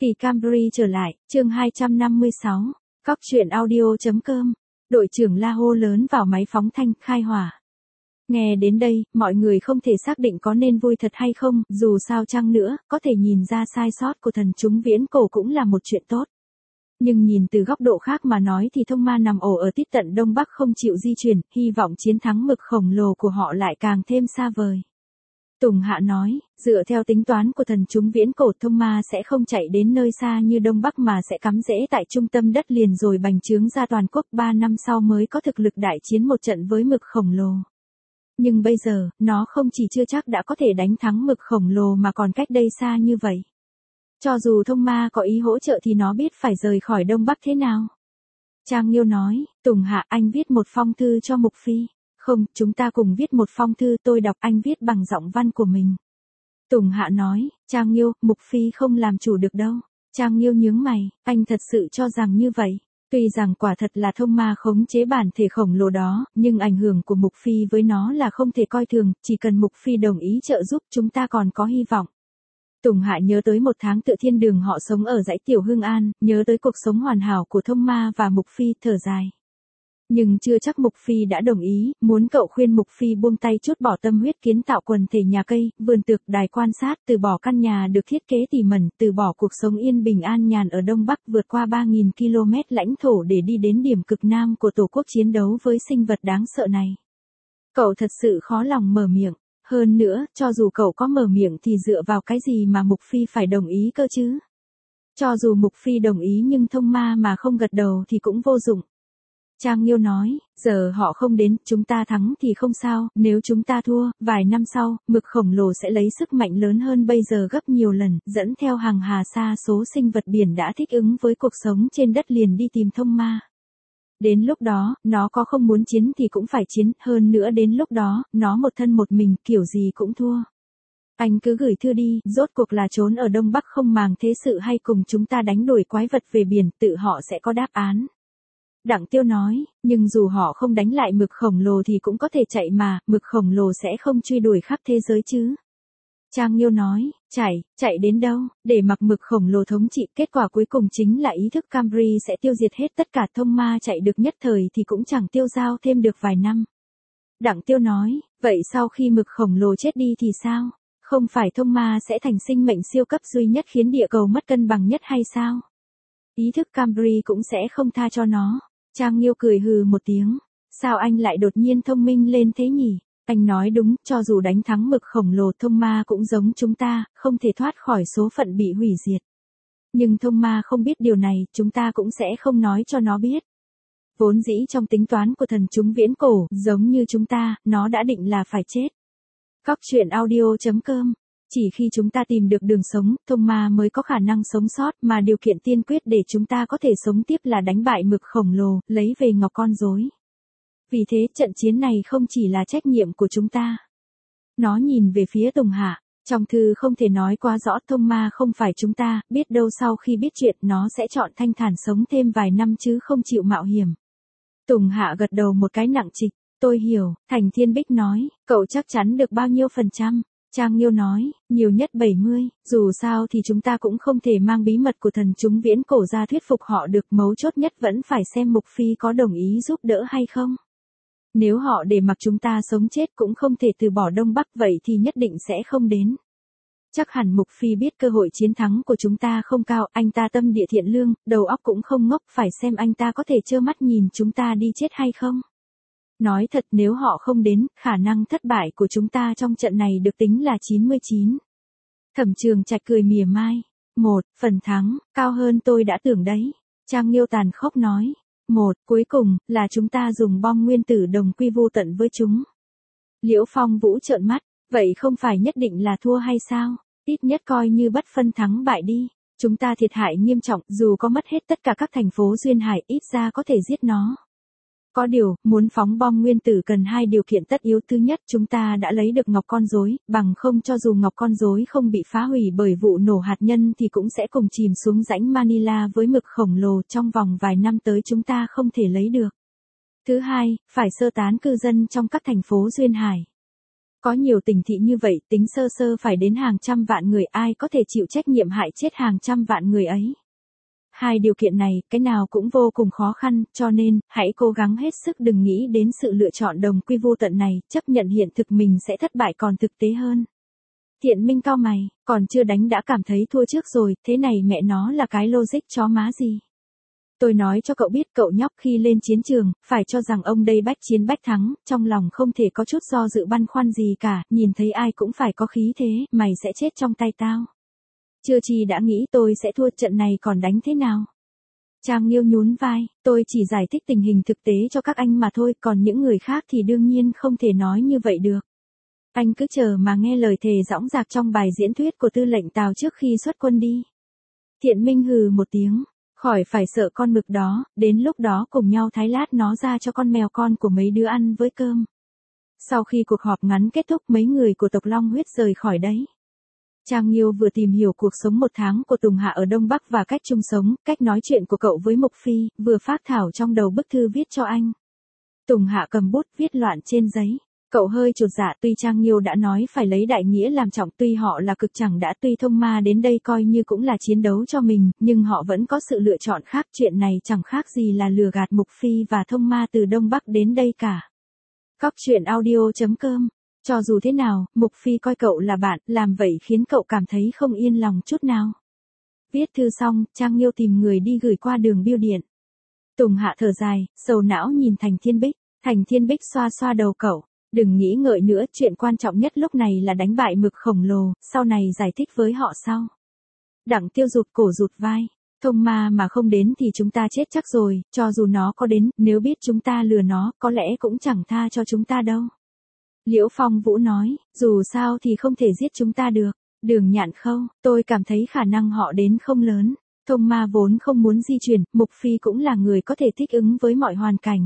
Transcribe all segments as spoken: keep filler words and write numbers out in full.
Kỳ Camry trở lại, chương hai trăm năm mươi sáu, Cóc truyện audio.com, đội trưởng la hô lớn vào máy phóng thanh, khai hỏa. Nghe đến đây, mọi người không thể xác định có nên vui thật hay không, dù sao chăng nữa, có thể nhìn ra sai sót của thần chúng viễn cổ cũng là một chuyện tốt. Nhưng nhìn từ góc độ khác mà nói thì thông ma nằm ổ ở tít tận Đông Bắc không chịu di chuyển, hy vọng chiến thắng mực khổng lồ của họ lại càng thêm xa vời. Tùng Hạ nói, dựa theo tính toán của thần chúng viễn cổ, thông ma sẽ không chạy đến nơi xa như Đông Bắc mà sẽ cắm rễ tại trung tâm đất liền rồi bành trướng ra toàn quốc, ba năm sau mới có thực lực đại chiến một trận với mực khổng lồ. Nhưng bây giờ, nó không chỉ chưa chắc đã có thể đánh thắng mực khổng lồ mà còn cách đây xa như vậy. Cho dù thông ma có ý hỗ trợ thì nó biết phải rời khỏi Đông Bắc thế nào. Trang Nghiêu nói, Tùng Hạ, anh viết một phong thư cho Mục Phi. Không, chúng ta cùng viết một phong thư, tôi đọc, anh viết bằng giọng văn của mình. Tùng Hạ nói, Trang Nghiêu, Mục Phi không làm chủ được đâu. Trang Nghiêu nhướng mày, anh thật sự cho rằng như vậy. Tuy rằng quả thật là thông ma khống chế bản thể khổng lồ đó, nhưng ảnh hưởng của Mục Phi với nó là không thể coi thường, chỉ cần Mục Phi đồng ý trợ giúp chúng ta còn có hy vọng. Tùng Hạ nhớ tới một tháng tự thiên đường họ sống ở dãy Tiểu Hương An, nhớ tới cuộc sống hoàn hảo của thông ma và Mục Phi, thở dài. Nhưng chưa chắc Mục Phi đã đồng ý, muốn cậu khuyên Mục Phi buông tay chút bỏ tâm huyết kiến tạo quần thể nhà cây, vườn tược, đài quan sát, từ bỏ căn nhà được thiết kế tỉ mẩn, từ bỏ cuộc sống yên bình an nhàn ở Đông Bắc, vượt qua ba nghìn ki lô mét lãnh thổ để đi đến điểm cực nam của Tổ quốc chiến đấu với sinh vật đáng sợ này. Cậu thật sự khó lòng mở miệng. Hơn nữa, cho dù cậu có mở miệng thì dựa vào cái gì mà Mục Phi phải đồng ý cơ chứ? Cho dù Mục Phi đồng ý nhưng thông ma mà không gật đầu thì cũng vô dụng. Trang Nghiêu nói, giờ họ không đến, chúng ta thắng thì không sao, nếu chúng ta thua, vài năm sau, mực khổng lồ sẽ lấy sức mạnh lớn hơn bây giờ gấp nhiều lần, dẫn theo hàng hà sa số sinh vật biển đã thích ứng với cuộc sống trên đất liền đi tìm thông ma. Đến lúc đó, nó có không muốn chiến thì cũng phải chiến, hơn nữa đến lúc đó, nó một thân một mình, kiểu gì cũng thua. Anh cứ gửi thư đi, rốt cuộc là trốn ở Đông Bắc không màng thế sự hay cùng chúng ta đánh đuổi quái vật về biển, tự họ sẽ có đáp án. Đặng Tiêu nói, nhưng dù họ không đánh lại mực khổng lồ thì cũng có thể chạy mà, mực khổng lồ sẽ không truy đuổi khắp thế giới chứ. Trang Nghiêu nói, chạy, chạy đến đâu, để mặc mực khổng lồ thống trị, kết quả cuối cùng chính là ý thức Camry sẽ tiêu diệt hết tất cả, thông ma chạy được nhất thời thì cũng chẳng tiêu dao thêm được vài năm. Đặng Tiêu nói, vậy sau khi mực khổng lồ chết đi thì sao? Không phải thông ma sẽ thành sinh mệnh siêu cấp duy nhất khiến địa cầu mất cân bằng nhất hay sao? Ý thức Camry cũng sẽ không tha cho nó. Trang Nghiêu cười hừ một tiếng, sao anh lại đột nhiên thông minh lên thế nhỉ? Anh nói đúng, cho dù đánh thắng mực khổng lồ, thông ma cũng giống chúng ta, không thể thoát khỏi số phận bị hủy diệt. Nhưng thông ma không biết điều này, chúng ta cũng sẽ không nói cho nó biết. Vốn dĩ trong tính toán của thần chúng viễn cổ, giống như chúng ta, nó đã định là phải chết. Cóc truyện audio.com. Chỉ khi chúng ta tìm được đường sống, thông ma mới có khả năng sống sót, mà điều kiện tiên quyết để chúng ta có thể sống tiếp là đánh bại mực khổng lồ, lấy về ngọc con rối. Vì thế trận chiến này không chỉ là trách nhiệm của chúng ta. Nó nhìn về phía Tùng Hạ, trong thư không thể nói quá rõ, thông ma không phải chúng ta, biết đâu sau khi biết chuyện nó sẽ chọn thanh thản sống thêm vài năm chứ không chịu mạo hiểm. Tùng Hạ gật đầu một cái nặng trịch, tôi hiểu. Thành Thiên Bích nói, cậu chắc chắn được bao nhiêu phần trăm? Trang Nghiêu nói, nhiều nhất bảy mươi, dù sao thì chúng ta cũng không thể mang bí mật của thần chúng viễn cổ ra thuyết phục họ được, mấu chốt nhất vẫn phải xem Mục Phi có đồng ý giúp đỡ hay không. Nếu họ để mặc chúng ta sống chết cũng không thể từ bỏ Đông Bắc vậy thì nhất định sẽ không đến. Chắc hẳn Mục Phi biết cơ hội chiến thắng của chúng ta không cao, anh ta tâm địa thiện lương, đầu óc cũng không ngốc, phải xem anh ta có thể trơ mắt nhìn chúng ta đi chết hay không. Nói thật, nếu họ không đến, khả năng thất bại của chúng ta trong trận này được tính là chín mươi chín. Thẩm Trường Trạch cười mỉa mai. Một, phần thắng, cao hơn tôi đã tưởng đấy. Trang Nghiêu tàn khốc nói. Một, cuối cùng, là chúng ta dùng bom nguyên tử đồng quy vu tận với chúng. Liễu Phong Vũ trợn mắt, vậy không phải nhất định là thua hay sao? Ít nhất coi như bất phân thắng bại đi. Chúng ta thiệt hại nghiêm trọng, dù có mất hết tất cả các thành phố duyên hải, ít ra có thể giết nó. Có điều, muốn phóng bom nguyên tử cần hai điều kiện tất yếu. Thứ nhất, chúng ta đã lấy được ngọc con rối, bằng không cho dù ngọc con rối không bị phá hủy bởi vụ nổ hạt nhân thì cũng sẽ cùng chìm xuống rãnh Manila với mực khổng lồ, trong vòng vài năm tới chúng ta không thể lấy được. Thứ hai, phải sơ tán cư dân trong các thành phố duyên hải. Có nhiều tỉnh thị như vậy, tính sơ sơ phải đến hàng trăm vạn người, ai có thể chịu trách nhiệm hại chết hàng trăm vạn người ấy. Hai điều kiện này, cái nào cũng vô cùng khó khăn, cho nên, hãy cố gắng hết sức đừng nghĩ đến sự lựa chọn đồng quy vô tận này, chấp nhận hiện thực mình sẽ thất bại còn thực tế hơn. Thiện Minh cau mày, còn chưa đánh đã cảm thấy thua trước rồi, thế này mẹ nó là cái logic chó má gì. Tôi nói cho cậu biết cậu nhóc khi lên chiến trường, phải cho rằng ông đây bách chiến bách thắng, trong lòng không thể có chút do dự băn khoăn gì cả, nhìn thấy ai cũng phải có khí thế, mày sẽ chết trong tay tao. Chưa chi đã nghĩ tôi sẽ thua trận này còn đánh thế nào. Trang Nghiêu nhún vai, tôi chỉ giải thích tình hình thực tế cho các anh mà thôi, còn những người khác thì đương nhiên không thể nói như vậy được. Anh cứ chờ mà nghe lời thề dõng dạc trong bài diễn thuyết của tư lệnh Tào trước khi xuất quân đi. Thiện Minh hừ một tiếng, khỏi phải sợ con mực đó, đến lúc đó cùng nhau thái lát nó ra cho con mèo con của mấy đứa ăn với cơm. Sau khi cuộc họp ngắn kết thúc mấy người của tộc Long Huyết rời khỏi đấy. Trang Nghiêu vừa tìm hiểu cuộc sống một tháng của Tùng Hạ ở Đông Bắc và cách chung sống, cách nói chuyện của cậu với Mục Phi, vừa phác thảo trong đầu bức thư viết cho anh. Tùng Hạ cầm bút viết loạn trên giấy. Cậu hơi chột dạ, tuy Trang Nghiêu đã nói phải lấy đại nghĩa làm trọng, tuy họ là cực chẳng đã, tuy thông ma đến đây coi như cũng là chiến đấu cho mình, nhưng họ vẫn có sự lựa chọn khác, chuyện này chẳng khác gì là lừa gạt Mục Phi và thông ma từ Đông Bắc đến đây cả. Cóc truyện audio chấm com. Cho dù thế nào, Mục Phi coi cậu là bạn, làm vậy khiến cậu cảm thấy không yên lòng chút nào. Viết thư xong, Trang Nghiêu tìm người đi gửi qua đường bưu điện. Tùng Hạ thở dài, sầu não nhìn Thành Thiên Bích, Thành Thiên Bích xoa xoa đầu cậu. Đừng nghĩ ngợi nữa, chuyện quan trọng nhất lúc này là đánh bại mực khổng lồ, sau này giải thích với họ sau. Đặng Tiêu rụt cổ rụt vai, thông ma mà không đến thì chúng ta chết chắc rồi, cho dù nó có đến, nếu biết chúng ta lừa nó, có lẽ cũng chẳng tha cho chúng ta đâu. Liễu Phong Vũ nói, dù sao thì không thể giết chúng ta được. Đường Nhạn Khâu, tôi cảm thấy khả năng họ đến không lớn. Thông ma vốn không muốn di chuyển, Mục Phi cũng là người có thể thích ứng với mọi hoàn cảnh.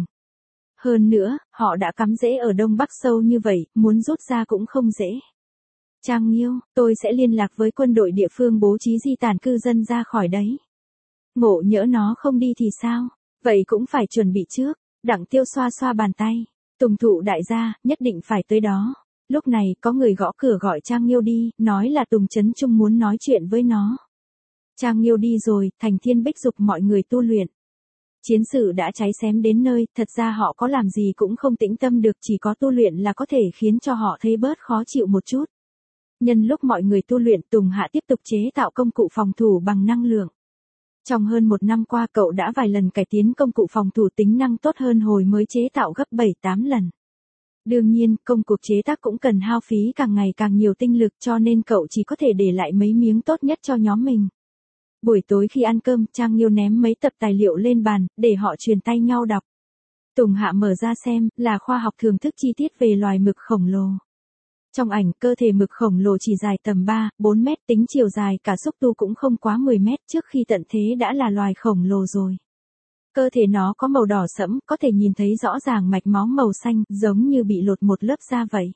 Hơn nữa, họ đã cắm rễ ở Đông Bắc sâu như vậy, muốn rút ra cũng không dễ. Trang Nghiêu, tôi sẽ liên lạc với quân đội địa phương bố trí di tản cư dân ra khỏi đấy. Ngộ nhỡ nó không đi thì sao? Vậy cũng phải chuẩn bị trước. Đặng Tiêu xoa xoa bàn tay. Tùng Thụ đại gia, nhất định phải tới đó. Lúc này, có người gõ cửa gọi Trang Nghiêu đi, nói là Tùng Trấn Trung muốn nói chuyện với nó. Trang Nghiêu đi rồi, Thành Thiên Bích giục mọi người tu luyện. Chiến sự đã cháy xém đến nơi, thật ra họ có làm gì cũng không tĩnh tâm được, chỉ có tu luyện là có thể khiến cho họ thấy bớt khó chịu một chút. Nhân lúc mọi người tu luyện, Tùng Hạ tiếp tục chế tạo công cụ phòng thủ bằng năng lượng. Trong hơn một năm qua cậu đã vài lần cải tiến công cụ phòng thủ tính năng tốt hơn hồi mới chế tạo gấp bảy tám lần. Đương nhiên, công cuộc chế tác cũng cần hao phí càng ngày càng nhiều tinh lực cho nên cậu chỉ có thể để lại mấy miếng tốt nhất cho nhóm mình. Buổi tối khi ăn cơm, Trang Nghiêu ném mấy tập tài liệu lên bàn, để họ truyền tay nhau đọc. Tùng Hạ mở ra xem, là khoa học thưởng thức chi tiết về loài mực khổng lồ. Trong ảnh, cơ thể mực khổng lồ chỉ dài tầm ba, bốn mét, tính chiều dài cả xúc tu cũng không quá mười mét, trước khi tận thế đã là loài khổng lồ rồi. Cơ thể nó có màu đỏ sẫm, có thể nhìn thấy rõ ràng mạch máu màu xanh, giống như bị lột một lớp da vậy.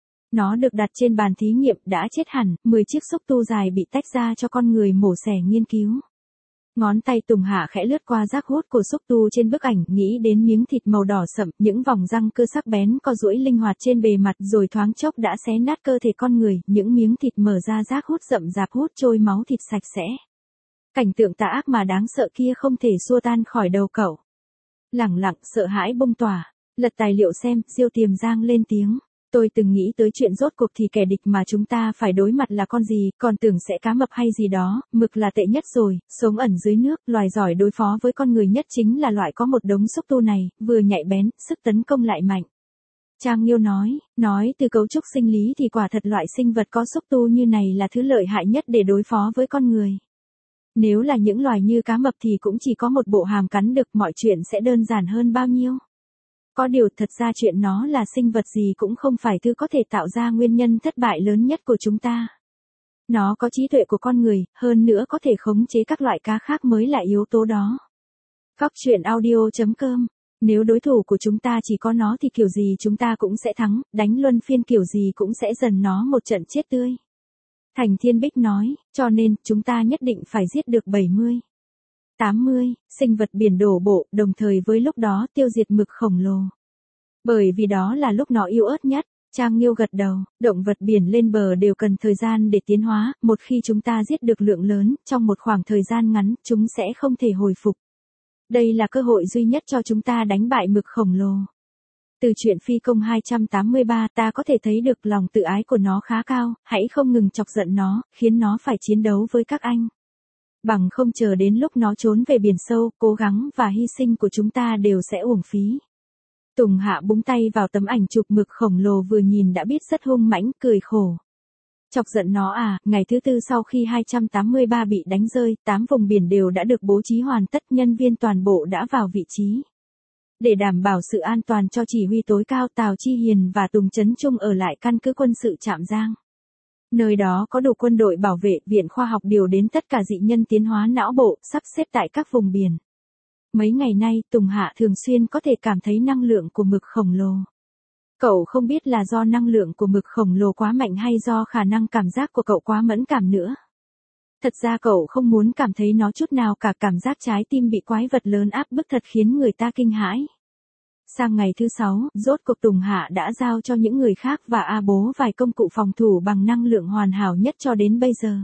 Nó được đặt trên bàn thí nghiệm, đã chết hẳn, mười chiếc xúc tu dài bị tách ra cho con người mổ xẻ nghiên cứu. Ngón tay Tùng Hạ khẽ lướt qua giác hút của xúc tu trên bức ảnh, nghĩ đến miếng thịt màu đỏ sậm, những vòng răng cơ sắc bén co duỗi linh hoạt trên bề mặt, rồi thoáng chốc đã xé nát cơ thể con người, những miếng thịt mở ra giác hút rậm rạp hút trôi máu thịt sạch sẽ. Cảnh tượng tà ác mà đáng sợ kia không thể xua tan khỏi đầu cậu. Lẳng lặng, sợ hãi bông tỏa, lật tài liệu xem, Diêu Tiềm Giang lên tiếng. Tôi từng nghĩ tới chuyện rốt cuộc thì kẻ địch mà chúng ta phải đối mặt là con gì, còn tưởng sẽ cá mập hay gì đó, mực là tệ nhất rồi, sống ẩn dưới nước, loài giỏi đối phó với con người nhất chính là loại có một đống xúc tu này, vừa nhạy bén, sức tấn công lại mạnh. Trang Nghiêu nói, nói từ cấu trúc sinh lý thì quả thật loại sinh vật có xúc tu như này là thứ lợi hại nhất để đối phó với con người. Nếu là những loài như cá mập thì cũng chỉ có một bộ hàm cắn được, mọi chuyện sẽ đơn giản hơn bao nhiêu. Có điều thật ra chuyện nó là sinh vật gì cũng không phải thứ có thể tạo ra nguyên nhân thất bại lớn nhất của chúng ta. Nó có trí tuệ của con người, hơn nữa có thể khống chế các loại cá khác mới là yếu tố đó. Cóc truyện audio chấm com. Nếu đối thủ của chúng ta chỉ có nó thì kiểu gì chúng ta cũng sẽ thắng, đánh luân phiên kiểu gì cũng sẽ dần nó một trận chết tươi. Thành Thiên Bích nói, cho nên chúng ta nhất định phải giết được bảy mươi, tám mươi sinh vật biển đổ bộ, đồng thời với lúc đó tiêu diệt mực khổng lồ. Bởi vì đó là lúc nó yếu ớt nhất. Trang Nghiêu gật đầu, động vật biển lên bờ đều cần thời gian để tiến hóa, một khi chúng ta giết được lượng lớn, trong một khoảng thời gian ngắn, chúng sẽ không thể hồi phục. Đây là cơ hội duy nhất cho chúng ta đánh bại mực khổng lồ. Từ truyện phi công hai trăm tám mươi ba ta có thể thấy được lòng tự ái của nó khá cao, hãy không ngừng chọc giận nó, khiến nó phải chiến đấu với các anh. Bằng không chờ đến lúc nó trốn về biển sâu, cố gắng và hy sinh của chúng ta đều sẽ uổng phí. Tùng Hạ búng tay vào tấm ảnh chụp mực khổng lồ vừa nhìn đã biết rất hung mãnh, cười khổ. Chọc giận nó à, ngày thứ tư sau khi hai trăm tám mươi ba bị đánh rơi, tám vùng biển đều đã được bố trí hoàn tất, nhân viên toàn bộ đã vào vị trí. Để đảm bảo sự an toàn cho chỉ huy tối cao, Tào Chi Hiền và Tùng Chấn Trung ở lại căn cứ quân sự Trạm Giang. Nơi đó có đủ quân đội bảo vệ, viện khoa học điều đến tất cả dị nhân tiến hóa não bộ, sắp xếp tại các vùng biển. Mấy ngày nay, Tùng Hạ thường xuyên có thể cảm thấy năng lượng của mực khổng lồ. Cậu không biết là do năng lượng của mực khổng lồ quá mạnh hay do khả năng cảm giác của cậu quá mẫn cảm nữa. Thật ra cậu không muốn cảm thấy nó chút nào cả, cảm giác trái tim bị quái vật lớn áp bức thật khiến người ta kinh hãi. Sang ngày thứ sáu, rốt cuộc Tùng Hạ đã giao cho những người khác và A Bố vài công cụ phòng thủ bằng năng lượng hoàn hảo nhất cho đến bây giờ.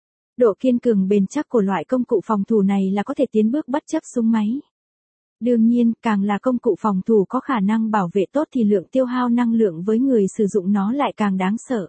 Độ kiên cường bền chắc của loại công cụ phòng thủ này là có thể tiến bước bất chấp súng máy. Đương nhiên, càng là công cụ phòng thủ có khả năng bảo vệ tốt thì lượng tiêu hao năng lượng với người sử dụng nó lại càng đáng sợ.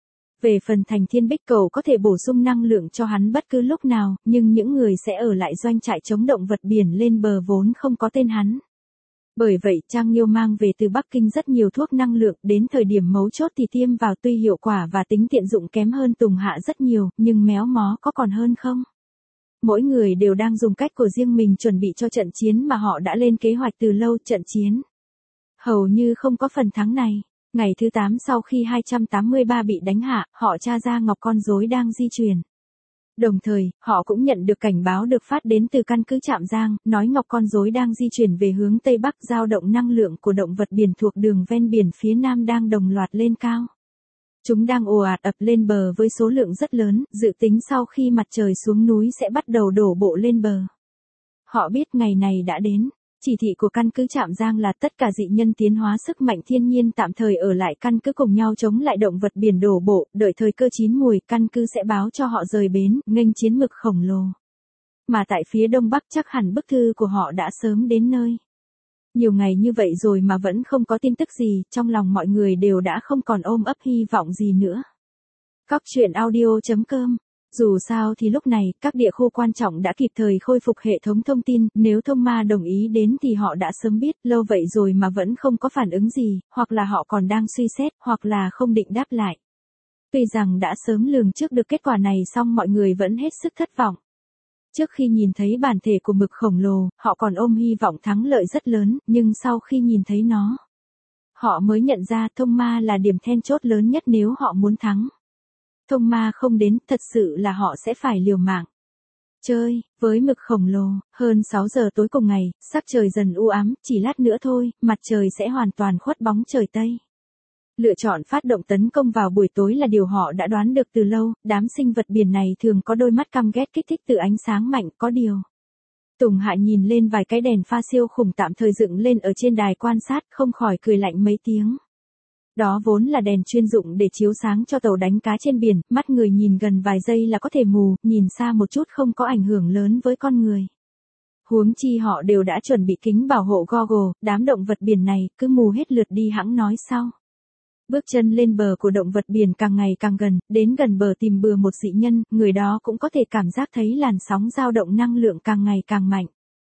Về phần Thành Thiên Bích, cầu có thể bổ sung năng lượng cho hắn bất cứ lúc nào, nhưng những người sẽ ở lại doanh trại chống động vật biển lên bờ vốn không có tên hắn. Bởi vậy, Trang Nghiêu mang về từ Bắc Kinh rất nhiều thuốc năng lượng, đến thời điểm mấu chốt thì tiêm vào tuy hiệu quả và tính tiện dụng kém hơn Tùng Hạ rất nhiều, nhưng méo mó có còn hơn không? Mỗi người đều đang dùng cách của riêng mình chuẩn bị cho trận chiến mà họ đã lên kế hoạch từ lâu. Trận chiến hầu như không có phần thắng này. Ngày thứ tám sau khi hai trăm tám mươi ba bị đánh hạ, họ tra ra Ngọc Con Rối đang di chuyển. Đồng thời, họ cũng nhận được cảnh báo được phát đến từ căn cứ Trạm Giang, nói Ngọc Con Rối đang di chuyển về hướng Tây Bắc, dao động năng lượng của động vật biển thuộc đường ven biển phía Nam đang đồng loạt lên cao. Chúng đang ồ ạt ập lên bờ với số lượng rất lớn, dự tính sau khi mặt trời xuống núi sẽ bắt đầu đổ bộ lên bờ. Họ biết ngày này đã đến. Chỉ thị của căn cứ Trạm Giang là tất cả dị nhân tiến hóa sức mạnh thiên nhiên tạm thời ở lại căn cứ cùng nhau chống lại động vật biển đổ bộ, đợi thời cơ chín mùi, căn cứ sẽ báo cho họ rời bến, nghênh chiến mực khổng lồ. Mà tại phía đông bắc chắc hẳn bức thư của họ đã sớm đến nơi. Nhiều ngày như vậy rồi mà vẫn không có tin tức gì, trong lòng mọi người đều đã không còn ôm ấp hy vọng gì nữa. Cóc truyện audio chấm com. Dù sao thì lúc này, các địa khu quan trọng đã kịp thời khôi phục hệ thống thông tin, nếu Thông Ma đồng ý đến thì họ đã sớm biết, lâu vậy rồi mà vẫn không có phản ứng gì, hoặc là họ còn đang suy xét, hoặc là không định đáp lại. Tuy rằng đã sớm lường trước được kết quả này song mọi người vẫn hết sức thất vọng. Trước khi nhìn thấy bản thể của mực khổng lồ, họ còn ôm hy vọng thắng lợi rất lớn, nhưng sau khi nhìn thấy nó, họ mới nhận ra Thông Ma là điểm then chốt lớn nhất nếu họ muốn thắng. Thông Ma không đến, thật sự là họ sẽ phải liều mạng. Chơi, với mực khổng lồ, hơn sáu giờ tối cùng ngày, sắc trời dần u ám, chỉ lát nữa thôi, mặt trời sẽ hoàn toàn khuất bóng trời Tây. Lựa chọn phát động tấn công vào buổi tối là điều họ đã đoán được từ lâu, đám sinh vật biển này thường có đôi mắt căm ghét kích thích từ ánh sáng mạnh, có điều. Tùng Hạ nhìn lên vài cái đèn pha siêu khủng tạm thời dựng lên ở trên đài quan sát, không khỏi cười lạnh mấy tiếng. Đó vốn là đèn chuyên dụng để chiếu sáng cho tàu đánh cá trên biển, mắt người nhìn gần vài giây là có thể mù, nhìn xa một chút không có ảnh hưởng lớn với con người. Huống chi họ đều đã chuẩn bị kính bảo hộ goggle, đám động vật biển này cứ mù hết lượt đi hẵng nói sau. Bước chân lên bờ của động vật biển càng ngày càng gần, đến gần bờ tìm bừa một dị nhân, người đó cũng có thể cảm giác thấy làn sóng dao động năng lượng càng ngày càng mạnh.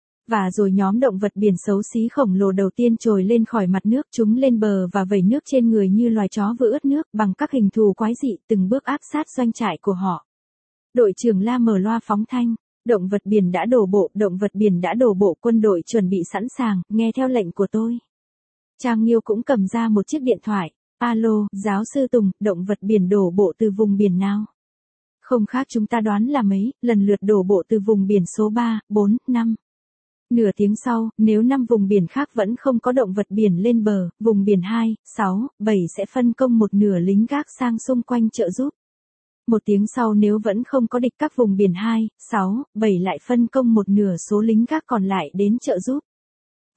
Và rồi nhóm động vật biển xấu xí khổng lồ đầu tiên trồi lên khỏi mặt nước, chúng lên bờ và vẩy nước trên người như loài chó vừa ướt nước, bằng các hình thù quái dị, từng bước áp sát doanh trại của họ. Đội trưởng La mở loa phóng thanh, động vật biển đã đổ bộ, động vật biển đã đổ bộ, quân đội chuẩn bị sẵn sàng, nghe theo lệnh của tôi. Trang Nghiêu cũng cầm ra một chiếc điện thoại, alo, giáo sư Tùng, động vật biển đổ bộ từ vùng biển nào? Không khác chúng ta đoán là mấy, lần lượt đổ bộ từ vùng biển số ba, bốn, năm. Nửa tiếng sau, nếu năm vùng biển khác vẫn không có động vật biển lên bờ, vùng biển hai, sáu, bảy sẽ phân công một nửa lính gác sang xung quanh trợ giúp. Một tiếng sau nếu vẫn không có địch, các vùng biển hai, sáu, bảy lại phân công một nửa số lính gác còn lại đến trợ giúp.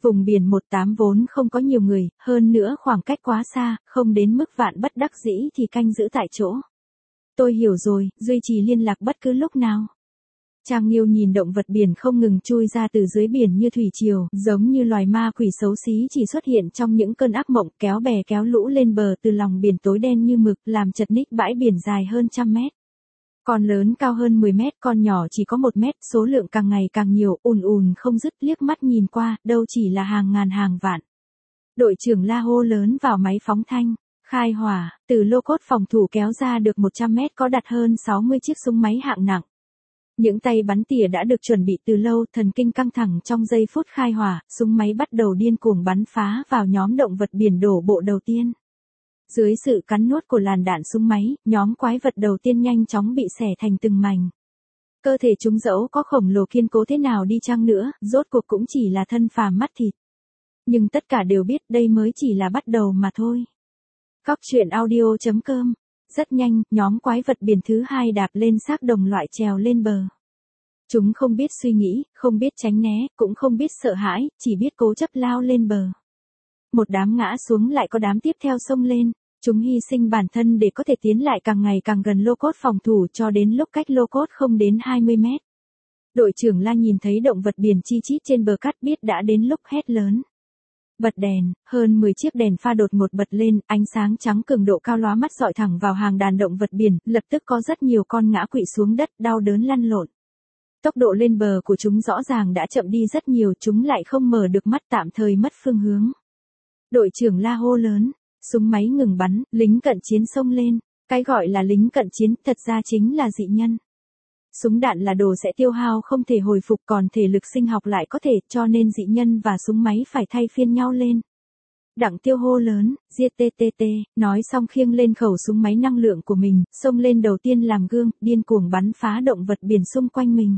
Vùng biển một tám vốn không có nhiều người, hơn nữa khoảng cách quá xa, không đến mức vạn bất đắc dĩ thì canh giữ tại chỗ. Tôi hiểu rồi, duy trì liên lạc bất cứ lúc nào. Trang Nghiêu nhìn động vật biển không ngừng chui ra từ dưới biển như thủy triều, giống như loài ma quỷ xấu xí chỉ xuất hiện trong những cơn ác mộng, kéo bè kéo lũ lên bờ từ lòng biển tối đen như mực, làm chật ních bãi biển dài hơn trăm mét. Con lớn cao hơn mười mét, con nhỏ chỉ có một mét, số lượng càng ngày càng nhiều, ùn ùn không dứt, liếc mắt nhìn qua, đâu chỉ là hàng ngàn hàng vạn. Đội trưởng la hô lớn vào máy phóng thanh, khai hỏa, từ lô cốt phòng thủ kéo ra được một trăm mét có đặt hơn sáu mươi chiếc súng máy hạng nặng. Những tay bắn tỉa đã được chuẩn bị từ lâu, thần kinh căng thẳng trong giây phút khai hỏa, súng máy bắt đầu điên cuồng bắn phá vào nhóm động vật biển đổ bộ đầu tiên. Dưới sự cắn nuốt của làn đạn súng máy, nhóm quái vật đầu tiên nhanh chóng bị xẻ thành từng mảnh. Cơ thể chúng dẫu có khổng lồ kiên cố thế nào đi chăng nữa, rốt cuộc cũng chỉ là thân phàm mắt thịt. Nhưng tất cả đều biết đây mới chỉ là bắt đầu mà thôi. Cóc truyện audio chấm com. Rất nhanh, nhóm quái vật biển thứ hai đạp lên xác đồng loại trèo lên bờ. Chúng không biết suy nghĩ, không biết tránh né, cũng không biết sợ hãi, chỉ biết cố chấp lao lên bờ. Một đám ngã xuống lại có đám tiếp theo xông lên. Chúng hy sinh bản thân để có thể tiến lại càng ngày càng gần lô cốt phòng thủ cho đến lúc cách lô cốt không đến hai mươi mét. Đội trưởng La nhìn thấy động vật biển chi chít trên bờ cát biết đã đến lúc hét lớn. Bật đèn, hơn mười chiếc đèn pha đột ngột bật lên, ánh sáng trắng cường độ cao lóa mắt dọi thẳng vào hàng đàn động vật biển, lập tức có rất nhiều con ngã quỵ xuống đất, đau đớn lăn lộn. Tốc độ lên bờ của chúng rõ ràng đã chậm đi rất nhiều, chúng lại không mở được mắt, tạm thời mất phương hướng. Đội trưởng La hô lớn, súng máy ngừng bắn, lính cận chiến xông lên, cái gọi là lính cận chiến thật ra chính là dị nhân. Súng đạn là đồ sẽ tiêu hao không thể hồi phục, còn thể lực sinh học lại có thể, cho nên dị nhân và súng máy phải thay phiên nhau lên. Đặng Tiêu hô lớn, giê tê tê tê, nói xong khiêng lên khẩu súng máy năng lượng của mình, xông lên đầu tiên làm gương, điên cuồng bắn phá động vật biển xung quanh mình.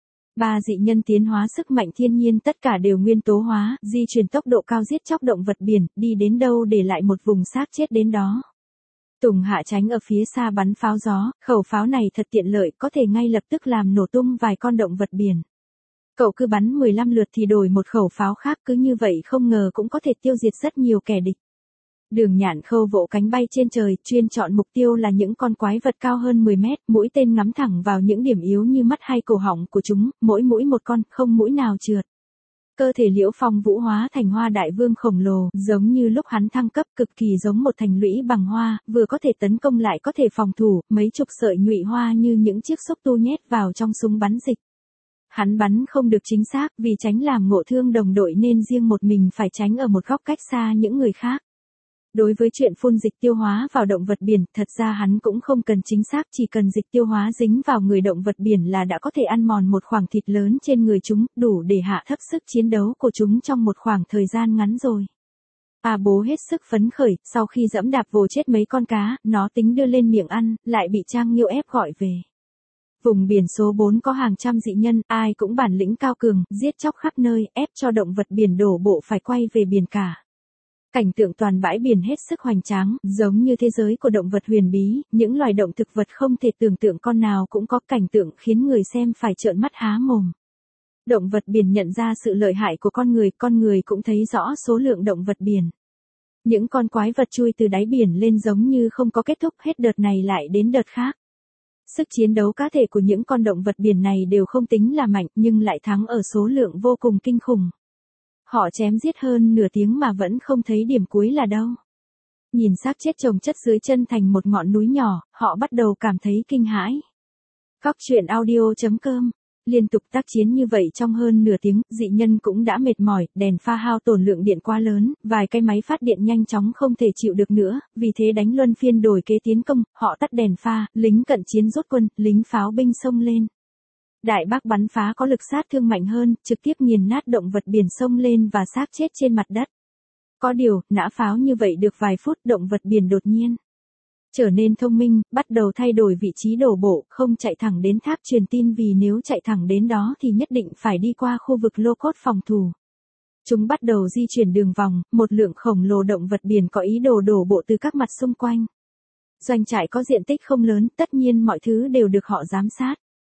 Ba dị nhân tiến hóa sức mạnh thiên nhiên, tất cả đều nguyên tố hóa, di chuyển tốc độ cao giết chóc động vật biển, đi đến đâu để lại một vùng xác chết đến đó. Tùng Hạ tránh ở phía xa bắn pháo gió, khẩu pháo này thật tiện lợi, có thể ngay lập tức làm nổ tung vài con động vật biển. Cậu cứ bắn mười lăm lượt thì đổi một khẩu pháo khác, cứ như vậy không ngờ cũng có thể tiêu diệt rất nhiều kẻ địch. Đường Nhạn Khâu vỗ cánh bay trên trời, chuyên chọn mục tiêu là những con quái vật cao hơn mười mét, mũi tên ngắm thẳng vào những điểm yếu như mắt hay cổ họng của chúng, mỗi mũi một con, không mũi nào trượt. Cơ thể Liễu Phong vũ hóa thành hoa đại vương khổng lồ, giống như lúc hắn thăng cấp, cực kỳ giống một thành lũy bằng hoa, vừa có thể tấn công lại có thể phòng thủ, mấy chục sợi nhụy hoa như những chiếc xúc tu nhét vào trong súng bắn dịch. Hắn bắn không được chính xác, vì tránh làm ngộ thương đồng đội nên riêng một mình phải tránh ở một góc cách xa những người khác. Đối với chuyện phun dịch tiêu hóa vào động vật biển, thật ra hắn cũng không cần chính xác, chỉ cần dịch tiêu hóa dính vào người động vật biển là đã có thể ăn mòn một khoảng thịt lớn trên người chúng, đủ để hạ thấp sức chiến đấu của chúng trong một khoảng thời gian ngắn rồi. A Bố hết sức phấn khởi, sau khi dẫm đạp vồ chết mấy con cá, nó tính đưa lên miệng ăn, lại bị Trang Nghiêu ép gọi về. Vùng biển số bốn có hàng trăm dị nhân, ai cũng bản lĩnh cao cường, giết chóc khắp nơi, ép cho động vật biển đổ bộ phải quay về biển cả. Cảnh tượng toàn bãi biển hết sức hoành tráng, giống như thế giới của động vật huyền bí, những loài động thực vật không thể tưởng tượng con nào cũng có, cảnh tượng khiến người xem phải trợn mắt há mồm. Động vật biển nhận ra sự lợi hại của con người, con người cũng thấy rõ số lượng động vật biển. Những con quái vật chui từ đáy biển lên giống như không có kết thúc, hết đợt này lại đến đợt khác. Sức chiến đấu cá thể của những con động vật biển này đều không tính là mạnh, nhưng lại thắng ở số lượng vô cùng kinh khủng. Họ chém giết hơn nửa tiếng mà vẫn không thấy điểm cuối là đâu. Nhìn xác chết chồng chất dưới chân thành một ngọn núi nhỏ, họ bắt đầu cảm thấy kinh hãi. Cóc truyện audio chấm com. Liên tục tác chiến như vậy trong hơn nửa tiếng, dị nhân cũng đã mệt mỏi, đèn pha hao tổn lượng điện quá lớn, vài cái máy phát điện nhanh chóng không thể chịu được nữa, vì thế đánh luân phiên đổi kế tiến công, họ tắt đèn pha, lính cận chiến rút quân, lính pháo binh xông lên. Đại bác bắn phá có lực sát thương mạnh hơn, trực tiếp nghiền nát động vật biển xông lên và xác chết trên mặt đất. Có điều, nã pháo như vậy được vài phút, động vật biển đột nhiên trở nên thông minh, bắt đầu thay đổi vị trí đổ bộ, không chạy thẳng đến tháp truyền tin vì nếu chạy thẳng đến đó thì nhất định phải đi qua khu vực lô cốt phòng thủ. Chúng bắt đầu di chuyển đường vòng, một lượng khổng lồ động vật biển có ý đồ đổ bộ từ các mặt xung quanh. Doanh trại có diện tích không lớn, tất nhiên mọi thứ đều được họ giám sát.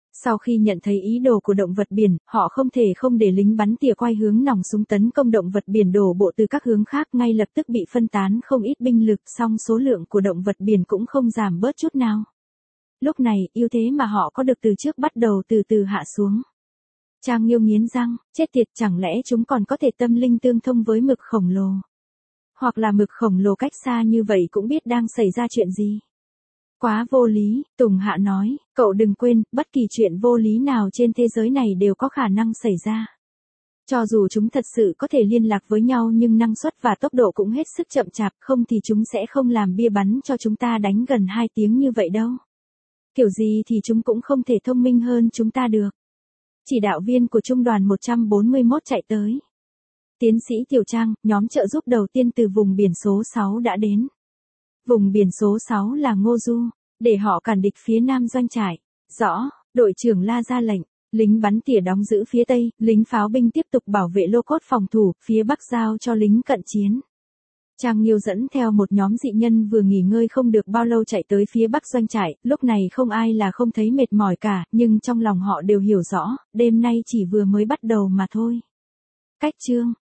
Sau khi nhận thấy ý đồ của động vật biển, họ không thể không để lính bắn tỉa quay hướng nòng súng tấn công động vật biển đổ bộ từ các hướng khác, ngay lập tức bị phân tán không ít binh lực, song số lượng của động vật biển cũng không giảm bớt chút nào. Lúc này, ưu thế mà họ có được từ trước bắt đầu từ từ hạ xuống. Trang Nghiêu nghiến răng, chết tiệt, chẳng lẽ chúng còn có thể tâm linh tương thông với mực khổng lồ? Hoặc là mực khổng lồ cách xa như vậy cũng biết đang xảy ra chuyện gì? Quá vô lý, Tùng Hạ nói, cậu đừng quên, bất kỳ chuyện vô lý nào trên thế giới này đều có khả năng xảy ra. Cho dù chúng thật sự có thể liên lạc với nhau nhưng năng suất và tốc độ cũng hết sức chậm chạp, không thì chúng sẽ không làm bia bắn cho chúng ta đánh gần hai tiếng như vậy đâu. Kiểu gì thì chúng cũng không thể thông minh hơn chúng ta được. Chỉ đạo viên của trung đoàn một trăm bốn mươi mốt chạy tới. Tiến sĩ Tiểu Trang, nhóm trợ giúp đầu tiên từ vùng biển số sáu đã đến. Vùng biển số sáu là Ngô Du, để họ cản địch phía nam doanh trại. Rõ, đội trưởng La ra lệnh, lính bắn tỉa đóng giữ phía tây, lính pháo binh tiếp tục bảo vệ lô cốt phòng thủ, phía bắc giao cho lính cận chiến. Trang Nghiêu dẫn theo một nhóm dị nhân vừa nghỉ ngơi không được bao lâu chạy tới phía bắc doanh trại, lúc này không ai là không thấy mệt mỏi cả, nhưng trong lòng họ đều hiểu rõ, đêm nay chỉ vừa mới bắt đầu mà thôi. Cách chương